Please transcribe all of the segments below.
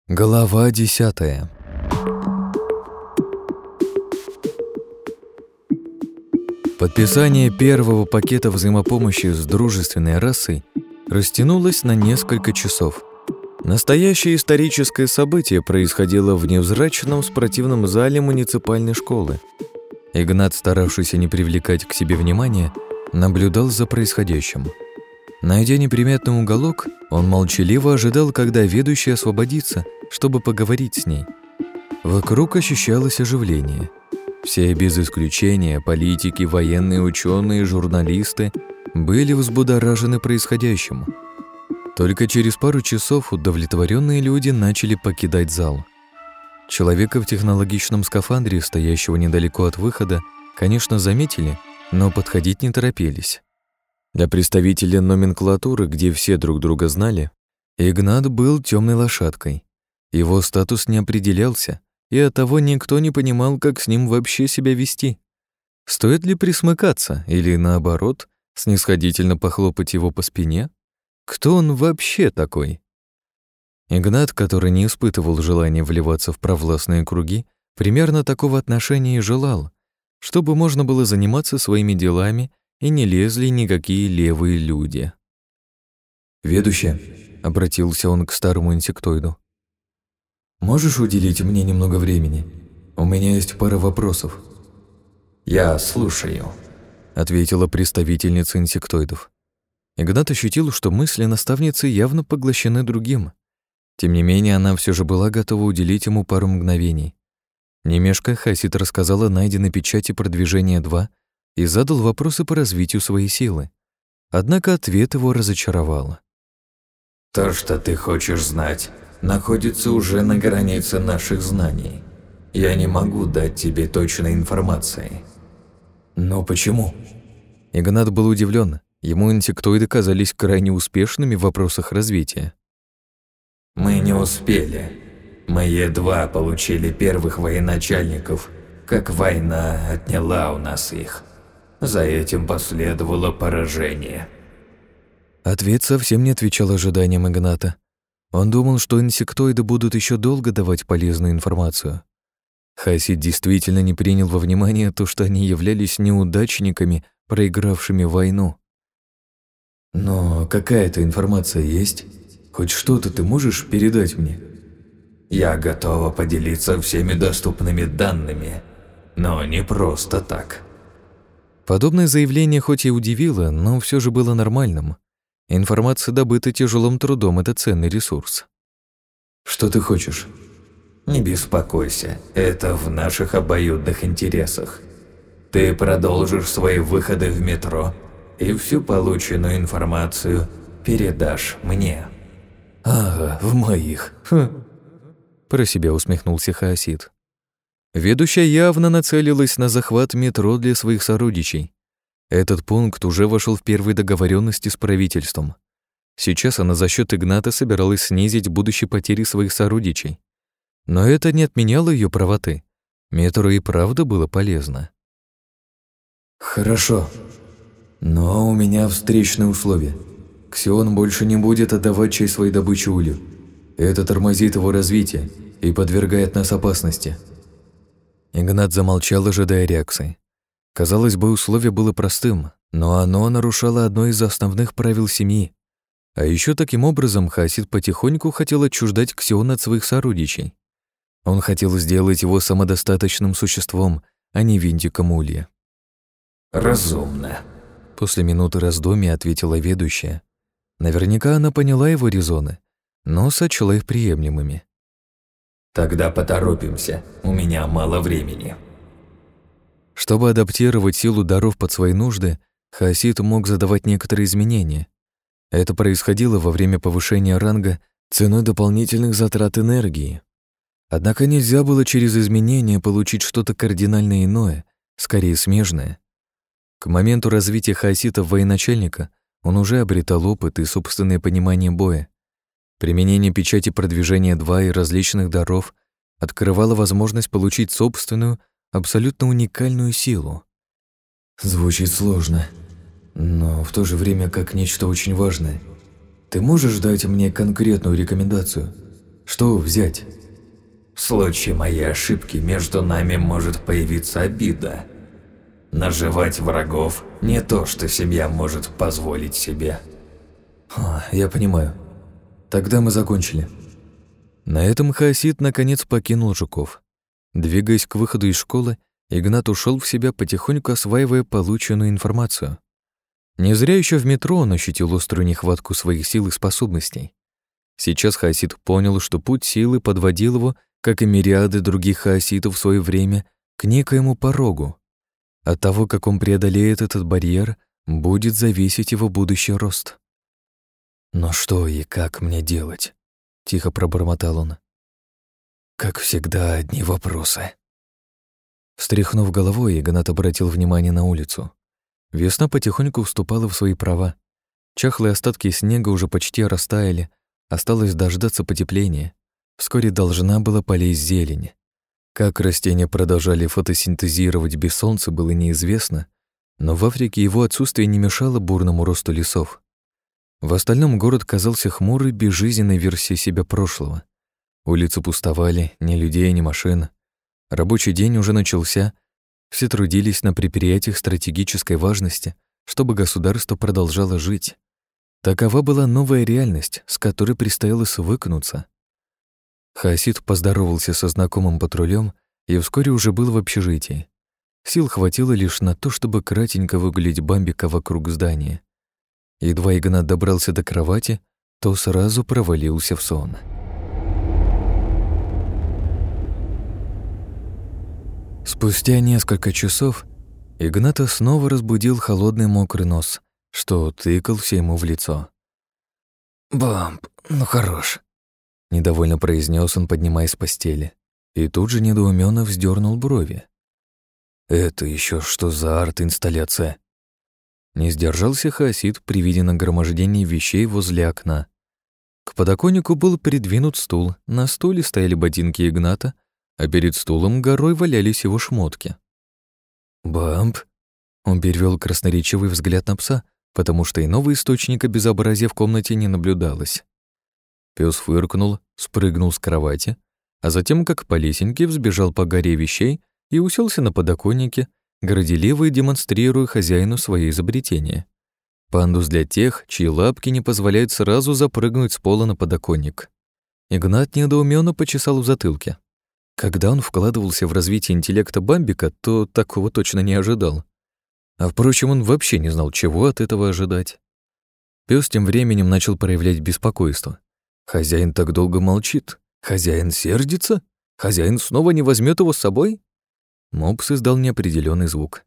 Глава 10. Подписание первого пакета взаимопомощи с дружественной расой растянулось на несколько часов. Настоящее историческое событие происходило в невзрачном спортивном зале муниципальной школы. Игнат, старавшийся не привлекать к себе внимания, наблюдал за происходящим. Найдя неприметный уголок, он молчаливо ожидал, когда ведущий освободится, чтобы поговорить с ней. Вокруг ощущалось оживление. Все без исключения, политики, военные, ученые, журналисты, были взбудоражены происходящим. Только через пару часов удовлетворенные люди начали покидать зал. Человека в технологичном скафандре, стоящего недалеко от выхода, конечно, заметили, но подходить не торопились. Для представителя номенклатуры, где все друг друга знали, Игнат был темной лошадкой. Его статус не определялся, и оттого никто не понимал, как с ним вообще себя вести. Стоит ли присмыкаться или, наоборот, снисходительно похлопать его по спине? Кто он вообще такой? Игнат, который не испытывал желания вливаться в провластные круги, примерно такого отношения и желал, чтобы можно было заниматься своими делами и не лезли никакие левые люди. «Ведущая», — обратился он к старому инсектоиду, — «можешь уделить мне немного времени? У меня есть пара вопросов». «Я слушаю», — ответила представительница инсектоидов. Игнат ощутил, что мысли наставницы явно поглощены другим. Тем не менее, она все же была готова уделить ему пару мгновений. Не мешкая, Хасид рассказала о найденной печати продвижения 2 и задал вопросы по развитию своей силы. Однако ответ его разочаровал. «То, что ты хочешь знать, находится уже на границе наших знаний. Я не могу дать тебе точной информации». «Но почему?» Игнат был удивлен. Ему инсектоиды казались крайне успешными в вопросах развития. «Мы не успели. Мы едва получили первых военачальников, как война отняла у нас их. За этим последовало поражение». Ответ совсем не отвечал ожиданиям Игната. Он думал, что инсектоиды будут еще долго давать полезную информацию. Хасид действительно не принял во внимание то, что они являлись неудачниками, проигравшими войну. «Но какая-то информация есть? Хоть что-то ты можешь передать мне?» «Я готова поделиться всеми доступными данными, но не просто так». Подобное заявление хоть и удивило, но все же было нормальным. Информация, добыта тяжелым трудом, это ценный ресурс. «Что ты хочешь?» «Не беспокойся, это в наших обоюдных интересах. Ты продолжишь свои выходы в метро и всю полученную информацию передашь мне». «Ага, в моих. Про себя усмехнулся Хаосид. Ведущая явно нацелилась на захват метро для своих сородичей. Этот пункт уже вошел в первые договоренности с правительством. Сейчас она за счет Игната собиралась снизить будущие потери своих сородичей. Но это не отменяло ее правоты. Метро и правда было полезно. «Хорошо, но у меня встречные условия. Ксион больше не будет отдавать часть своей добычи Улю. Это тормозит его развитие и подвергает нас опасности». Игнат замолчал, ожидая реакции. Казалось бы, условие было простым, но оно нарушало одно из основных правил семьи. А еще таким образом Хасид потихоньку хотел отчуждать Ксиона от своих сородичей. Он хотел сделать его самодостаточным существом, а не винтиком улья. «Разумно», — после минуты раздумья ответила ведущая. Наверняка она поняла его резоны, но сочла их приемлемыми. «Тогда поторопимся, у меня мало времени». Чтобы адаптировать силу даров под свои нужды, Хасид мог задавать некоторые изменения. Это происходило во время повышения ранга ценой дополнительных затрат энергии. Однако нельзя было через изменения получить что-то кардинально иное, скорее смежное. К моменту развития Хаосита в военачальника он уже обретал опыт и собственное понимание боя. Применение печати продвижения 2 и различных даров открывало возможность получить собственную, абсолютно уникальную силу. Звучит сложно, но в то же время как нечто очень важное. Ты можешь дать мне конкретную рекомендацию? Что взять? В случае моей ошибки между нами может появиться обида. Наживать врагов – не то, что семья может позволить себе. Я понимаю. Тогда мы закончили. На этом Хаосид наконец покинул жуков. Двигаясь к выходу из школы, Игнат ушел в себя, потихоньку осваивая полученную информацию. Не зря еще в метро он ощутил острую нехватку своих сил и способностей. Сейчас Хаосид понял, что путь силы подводил его, как и мириады других хаоситов в свое время, к некоему порогу. От того, как он преодолеет этот барьер, будет зависеть его будущий рост. «Но что и как мне делать?» — тихо пробормотал он. «Как всегда, одни вопросы». Встряхнув головой, Игнат обратил внимание на улицу. Весна потихоньку вступала в свои права. Чахлые остатки снега уже почти растаяли, осталось дождаться потепления. Вскоре должна была полезть зелень. Как растения продолжали фотосинтезировать без солнца, было неизвестно, но в Африке его отсутствие не мешало бурному росту лесов. В остальном город казался хмурой, безжизненной версией себя прошлого. Улицы пустовали, ни людей, ни машин. Рабочий день уже начался, все трудились на предприятиях стратегической важности, чтобы государство продолжало жить. Такова была новая реальность, с которой предстояло свыкнуться. Хаосид поздоровался со знакомым патрулем и вскоре уже был в общежитии. Сил хватило лишь на то, чтобы кратенько выгулить Бамбика вокруг здания. Едва Игнат добрался до кровати, то сразу провалился в сон. Спустя несколько часов Игната снова разбудил холодный мокрый нос, что тыкался ему в лицо. «Бамп, ну хорош», — недовольно произнес он, поднимаясь с постели, и тут же недоуменно вздернул брови. «Это еще что за арт-инсталляция?» Не сдержался Хаосид при виде нагромождения вещей возле окна. К подоконнику был придвинут стул, на стуле стояли ботинки Игната, а перед стулом горой валялись его шмотки. «Бамп?» Он перевел красноречивый взгляд на пса, потому что иного источника безобразия в комнате не наблюдалось. Пёс фыркнул, спрыгнул с кровати, а затем, как по лесенке, взбежал по горе вещей и уселся на подоконнике, горделиво демонстрируя хозяину свои изобретения. Пандус для тех, чьи лапки не позволяют сразу запрыгнуть с пола на подоконник. Игнат недоуменно почесал в затылке. Когда он вкладывался в развитие интеллекта Бамбика, то такого точно не ожидал. А впрочем, он вообще не знал, чего от этого ожидать. Пёс тем временем начал проявлять беспокойство. Хозяин так долго молчит. Хозяин сердится? Хозяин снова не возьмет его с собой? Мопс издал неопределенный звук.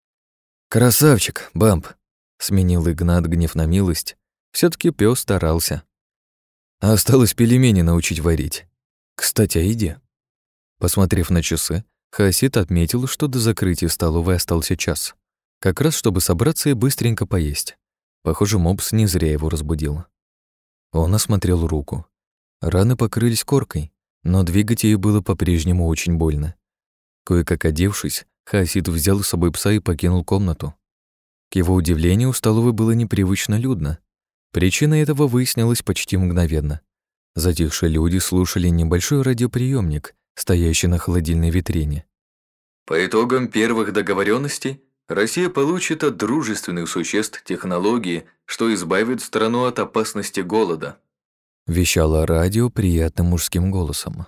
«Красавчик, Бамп!» — сменил Игнат гнев на милость. Все-таки пёс старался. Осталось пельмени научить варить. Кстати, о еде. Посмотрев на часы, Хаосид отметил, что до закрытия столовой остался час. Как раз, чтобы собраться и быстренько поесть. Похоже, Мопс не зря его разбудил. Он осмотрел руку. Раны покрылись коркой, но двигать ее было по-прежнему очень больно. Кое-как одевшись, Хаосид взял с собой пса и покинул комнату. К его удивлению, в столовой было непривычно людно. Причина этого выяснилась почти мгновенно. Затихшие люди слушали небольшой радиоприемник, стоящий на холодильной витрине. По итогам первых договоренностей Россия получит от дружественных существ технологии, что избавит страну от опасности голода, вещало радио приятным мужским голосом.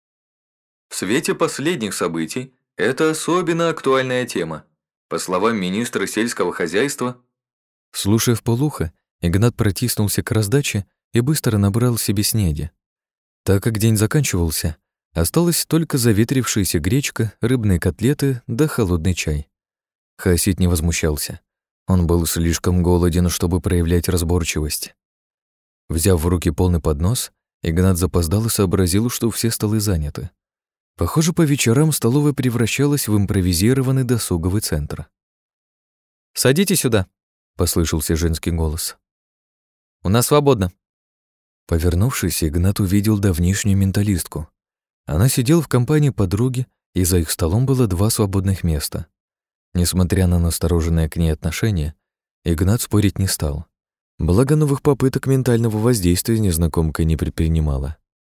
В свете последних событий это особенно актуальная тема. По словам министра сельского хозяйства... Слушая вполуха, Игнат протиснулся к раздаче и быстро набрал себе снеди. Так как день заканчивался, осталась только заветрившаяся гречка, рыбные котлеты да холодный чай. Хаосид не возмущался. Он был слишком голоден, чтобы проявлять разборчивость. Взяв в руки полный поднос, Игнат запоздал и сообразил, что все столы заняты. Похоже, по вечерам столовая превращалась в импровизированный досуговый центр. «Садитесь сюда», — послышался женский голос. «У нас свободно». Повернувшись, Игнат увидел давнишнюю менталистку. Она сидела в компании подруги, и за их столом было 2 свободных места. Несмотря на настороженное к ней отношение, Игнат спорить не стал. Благо новых попыток ментального воздействия незнакомка не предпринимала.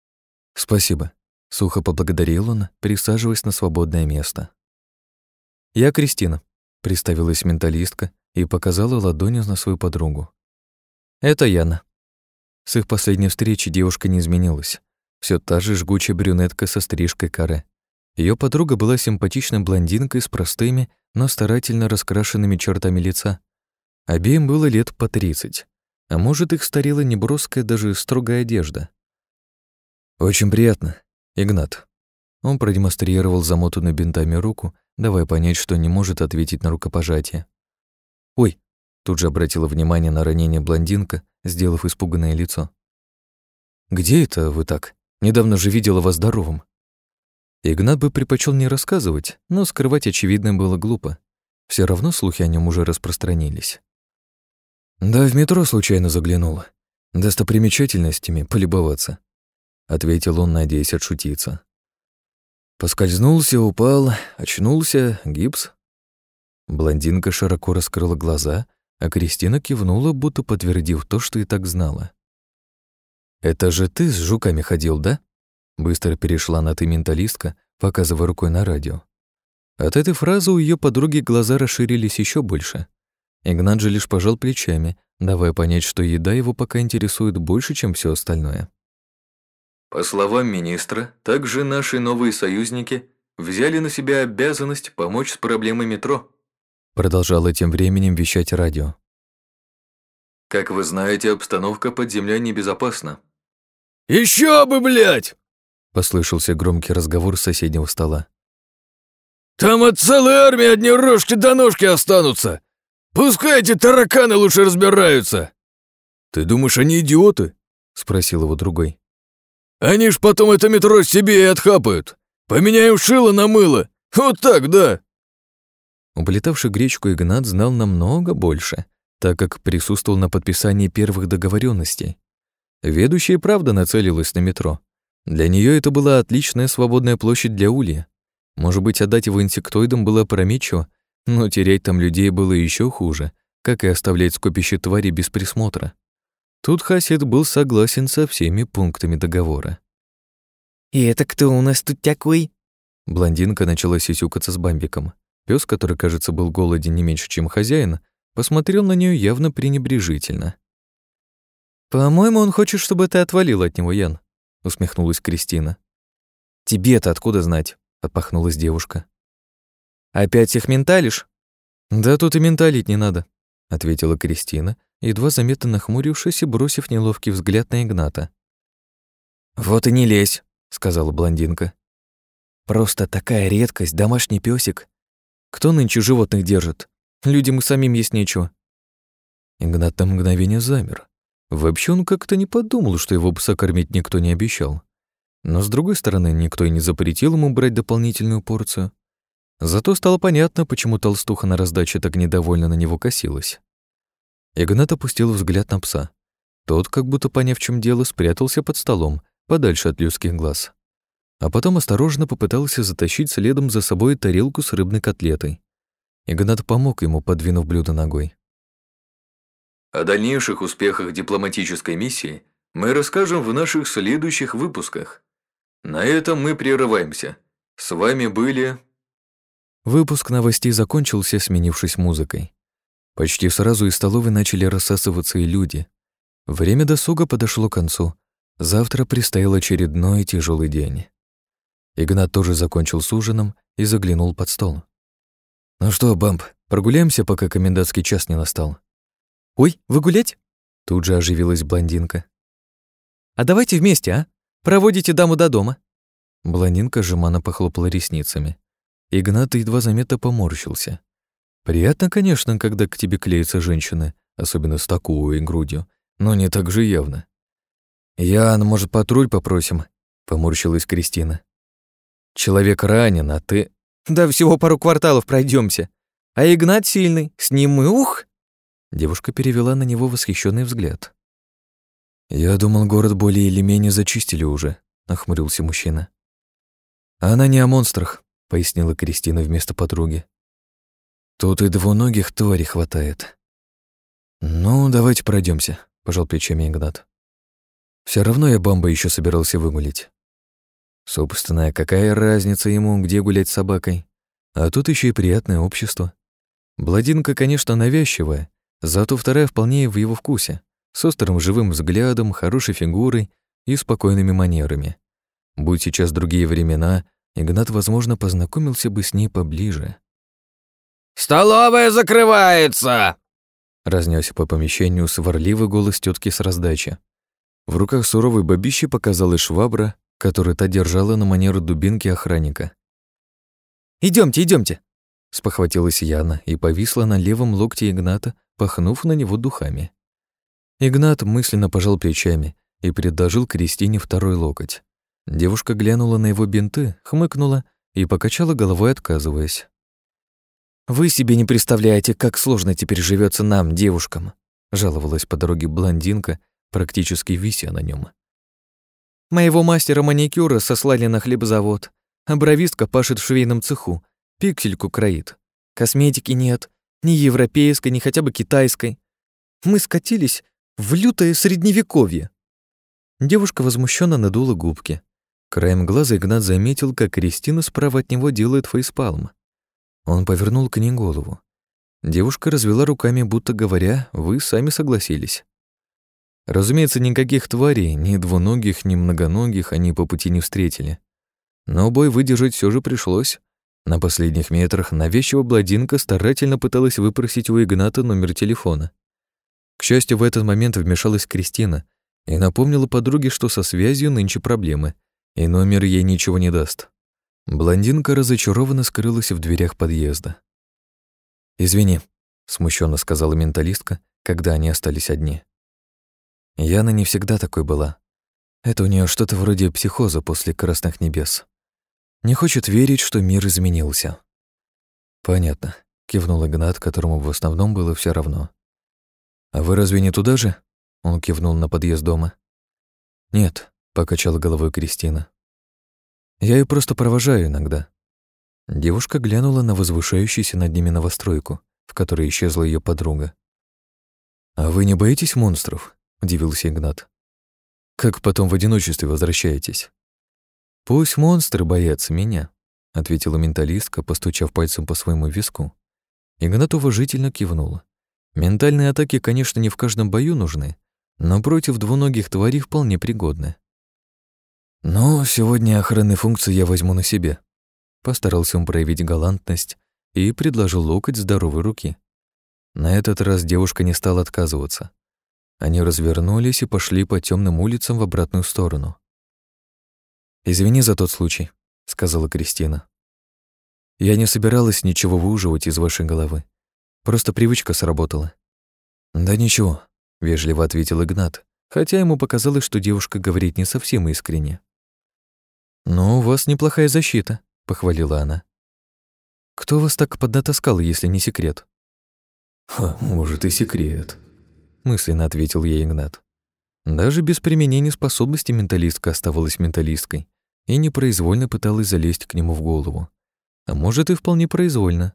«Спасибо», — сухо поблагодарил он, присаживаясь на свободное место. «Я Кристина», — представилась менталистка и показала ладонью на свою подругу. «Это Яна». С их последней встречи девушка не изменилась. Все та же жгучая брюнетка со стрижкой каре. Ее подруга была симпатичной блондинкой с простыми, но старательно раскрашенными чертами лица. Обеим было лет по 30, а может, их старила неброская, даже строгая одежда. «Очень приятно, Игнат». Он продемонстрировал замотанную бинтами руку, давая понять, что не может ответить на рукопожатие. «Ой», — тут же обратила внимание на ранение блондинка, сделав испуганное лицо. «Где это вы так? Недавно же видела вас здоровым». Игнат бы предпочел не рассказывать, но скрывать очевидно было глупо. Все равно слухи о нем уже распространились. «Да, в метро случайно заглянула. Достопримечательностями полюбоваться», — ответил он, надеясь отшутиться. Поскользнулся, упал, очнулся, гипс. Блондинка широко раскрыла глаза, а Кристина кивнула, будто подтвердив то, что и так знала. «Это же ты с жуками ходил, да?» Быстро перешла на «ты» менталистка, показывая рукой на радио. От этой фразы у ее подруги глаза расширились еще больше. Игнат же лишь пожал плечами, давая понять, что еда его пока интересует больше, чем все остальное. По словам министра, также наши новые союзники взяли на себя обязанность помочь с проблемой метро. Продолжало тем временем вещать радио. Как вы знаете, обстановка под землей небезопасна. «Еще бы, блядь!» — послышался громкий разговор с соседнего стола. «Там от целой армии одни рожки до ножки останутся! Пускай эти тараканы лучше разбираются!» «Ты думаешь, они идиоты?» — спросил его другой. «Они ж потом это метро себе и отхапают! Поменяем шило на мыло! Вот так, да!» Уплетавший гречку Игнат знал намного больше, так как присутствовал на подписании первых договоренностей. Ведущая правда нацелилась на метро. Для нее это была отличная свободная площадь для улья. Может быть, отдать его инсектоидам было опрометчиво, но терять там людей было еще хуже, как и оставлять скопище твари без присмотра. Тут Хасид был согласен со всеми пунктами договора. «И это кто у нас тут такой?» Блондинка начала сисюкаться с Бамбиком. Пес, который, кажется, был голоден не меньше, чем хозяин, посмотрел на нее явно пренебрежительно. «По-моему, он хочет, чтобы ты отвалил от него, Ян», — усмехнулась Кристина. «Тебе-то откуда знать?» — отпахнулась девушка. «Опять их менталишь?» «Да тут и менталить не надо», — ответила Кристина, едва заметно нахмурившись и бросив неловкий взгляд на Игната. «Вот и не лезь», — сказала блондинка. «Просто такая редкость, домашний песик. Кто нынче животных держит? Людям и самим есть нечего». Игнат на мгновение замер. Вообще он как-то не подумал, что его пса кормить никто не обещал. Но, с другой стороны, никто и не запретил ему брать дополнительную порцию. Зато стало понятно, почему толстуха на раздаче так недовольно на него косилась. Игнат опустил взгляд на пса. Тот, как будто поняв, в чем дело, спрятался под столом, подальше от людских глаз. А потом осторожно попытался затащить следом за собой тарелку с рыбной котлетой. Игнат помог ему, подвинув блюдо ногой. О дальнейших успехах дипломатической миссии мы расскажем в наших следующих выпусках. На этом мы прерываемся. С вами были... Выпуск новостей закончился, сменившись музыкой. Почти сразу из столовой начали рассасываться и люди. Время досуга подошло к концу. Завтра предстоял очередной тяжелый день. Игнат тоже закончил с ужином и заглянул под стол. «Ну что, Бамп, прогуляемся, пока комендантский час не настал?» «Ой, вы гулять?» Тут же оживилась блондинка. «А давайте вместе, а? Проводите даму до дома». Блондинка жеманно похлопала ресницами. Игнат едва заметно поморщился. Приятно, конечно, когда к тебе клеятся женщины, особенно с такой грудью, но не так же явно. «Ян, может, патруль попросим?» — поморщилась Кристина. «Человек ранен, а ты...» «Да всего пару кварталов пройдемся. А Игнат сильный, с ним мы ух!» Девушка перевела на него восхищенный взгляд. «Я думал, город более или менее зачистили уже», — нахмурился мужчина. «Она не о монстрах», — пояснила Кристина вместо подруги. «Тут и двуногих тварей хватает». «Ну, давайте пройдемся, пожал плечами Игнат. Все равно я Бамба еще собирался выгулить. Собственно, какая разница ему, где гулять с собакой? А тут еще и приятное общество. Бладинка, конечно, навязчивая, зато вторая вполне в его вкусе, с острым живым взглядом, хорошей фигурой и спокойными манерами. Будь сейчас другие времена, Игнат, возможно, познакомился бы с ней поближе. «Столовая закрывается!» Разнесся по помещению сварливый голос тетки с раздачи. В руках суровой бабищи показалась швабра, которую та держала на манер дубинки охранника. Идемте, идемте. Спохватилась Яна и повисла на левом локте Игната, пахнув на него духами. Игнат мысленно пожал плечами и предложил Кристине второй локоть. Девушка глянула на его бинты, хмыкнула и покачала головой, отказываясь. «Вы себе не представляете, как сложно теперь живется нам, девушкам», жаловалась по дороге блондинка, практически вися на нем. «Моего мастера маникюра сослали на хлебзавод, а бровистка пашет в швейном цеху, пиксельку кроит. Косметики нет, ни европейской, ни хотя бы китайской. Мы скатились в лютое средневековье». Девушка возмущенно надула губки. Краем глаза Игнат заметил, как Кристина справа от него делает фейспалм. Он повернул к ней голову. Девушка развела руками, будто говоря, вы сами согласились. Разумеется, никаких тварей, ни двуногих, ни многоногих они по пути не встретили. Но бой выдержать все же пришлось. На последних метрах навязчивая бладинка старательно пыталась выпросить у Игната номер телефона. К счастью, в этот момент вмешалась Кристина и напомнила подруге, что со связью нынче проблемы, и номер ей ничего не даст. Блондинка разочарованно скрылась в дверях подъезда. «Извини», — смущенно сказала менталистка, когда они остались одни. Яна не всегда такой была. Это у нее что-то вроде психоза после красных небес. Не хочет верить, что мир изменился. «Понятно», — кивнул Игнат, которому в основном было все равно. «А вы разве не туда же?» — он кивнул на подъезд дома. «Нет», — покачала головой Кристина. «Я ее просто провожаю иногда». Девушка глянула на возвышающуюся над ними новостройку, в которой исчезла ее подруга. «А вы не боитесь монстров?» — удивился Игнат. «Как потом в одиночестве возвращаетесь?» «Пусть монстры боятся меня», — ответила менталистка, постучав пальцем по своему виску. Игнат уважительно кивнула. Ментальные атаки, конечно, не в каждом бою нужны, но против двуногих тварей вполне пригодны. «Ну, сегодня охранные функции я возьму на себя», — постарался он проявить галантность и предложил локоть здоровой руки. На этот раз девушка не стала отказываться. Они развернулись и пошли по темным улицам в обратную сторону. «Извини за тот случай», — сказала Кристина. «Я не собиралась ничего выуживать из вашей головы. Просто привычка сработала». «Да ничего», — вежливо ответил Игнат, хотя ему показалось, что девушка говорит не совсем искренне. «Ну, у вас неплохая защита», — похвалила она. «Кто вас так поднатаскал, если не секрет?» Может, и секрет», — мысленно ответил ей Игнат. Даже без применения способности менталистка оставалась менталисткой и непроизвольно пыталась залезть к нему в голову. А может, и вполне произвольно.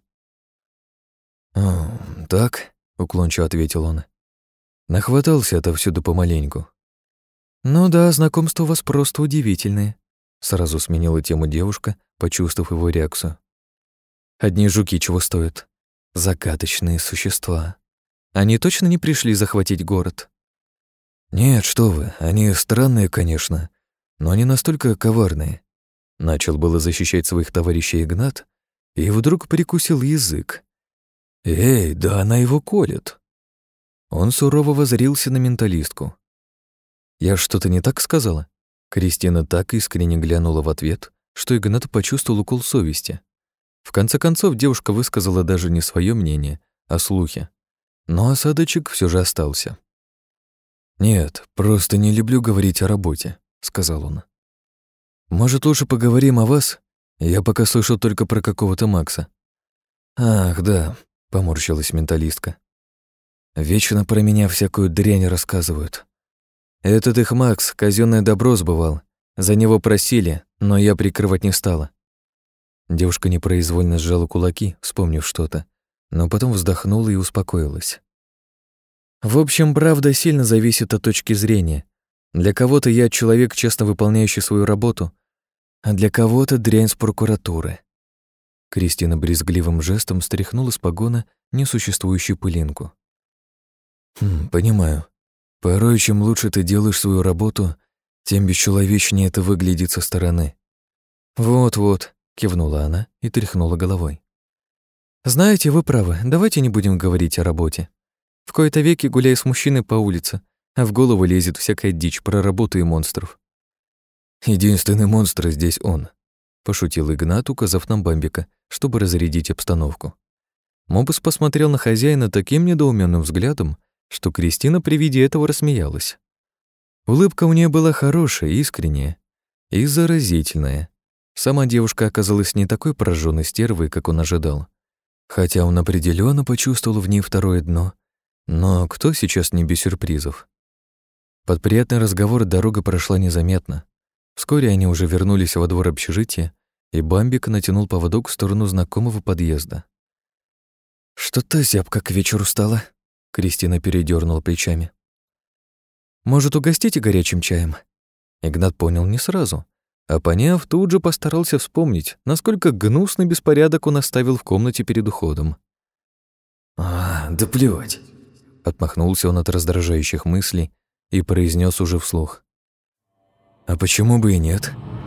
«Так», — уклончиво ответил он. «Нахватался отовсюду помаленьку». «Ну да, знакомства у вас просто удивительные», — сразу сменила тему девушка, почувствовав его реакцию. «Одни жуки чего стоят? Загадочные существа. Они точно не пришли захватить город?» «Нет, что вы, они странные, конечно, но не настолько коварные». Начал было защищать своих товарищей Игнат, и вдруг прикусил язык. «Эй, да она его колет!» Он сурово воззрился на менталистку. «Я что-то не так сказала?» Кристина так искренне глянула в ответ, что Игнат почувствовал укол совести. В конце концов, девушка высказала даже не свое мнение, а слухи. Но осадочек все же остался. «Нет, просто не люблю говорить о работе», — сказал он. «Может, лучше поговорим о вас? Я пока слышал только про какого-то Макса». «Ах, да», — поморщилась менталистка. «Вечно про меня всякую дрянь рассказывают. Этот их Макс казённое добро сбывал. За него просили, но я прикрывать не стала». Девушка непроизвольно сжала кулаки, вспомнив что-то, но потом вздохнула и успокоилась. «В общем, правда сильно зависит от точки зрения. Для кого-то я человек, честно выполняющий свою работу, а для кого-то дрянь с прокуратуры. Кристина брезгливым жестом стряхнула с погона несуществующую пылинку. Понимаю. Порой, чем лучше ты делаешь свою работу, тем бесчеловечнее это выглядит со стороны. Вот-вот, кивнула она и тряхнула головой. Знаете, вы правы, давайте не будем говорить о работе. В кои-то веки гуляю с мужчиной по улице, а в голову лезет всякая дичь про работу и монстров. Единственный монстр здесь он, пошутил Игнат, указав на Бамбика, чтобы разрядить обстановку. Мобус посмотрел на хозяина таким недоуменным взглядом, что Кристина при виде этого рассмеялась. Улыбка у нее была хорошая, искренняя и заразительная. Сама девушка оказалась не такой прожжённой стервой, как он ожидал. Хотя он определенно почувствовал в ней второе дно. Но кто сейчас не без сюрпризов? Под приятный разговор дорога прошла незаметно. Вскоре они уже вернулись во двор общежития, и Бамбик натянул поводок в сторону знакомого подъезда. «Что-то зябко к вечеру стало», — Кристина передёрнула плечами. «Может, угостите горячим чаем?» Игнат понял не сразу, а поняв, тут же постарался вспомнить, насколько гнусный беспорядок он оставил в комнате перед уходом. Да плевать. Отмахнулся он от раздражающих мыслей и произнес уже вслух. А почему бы и нет?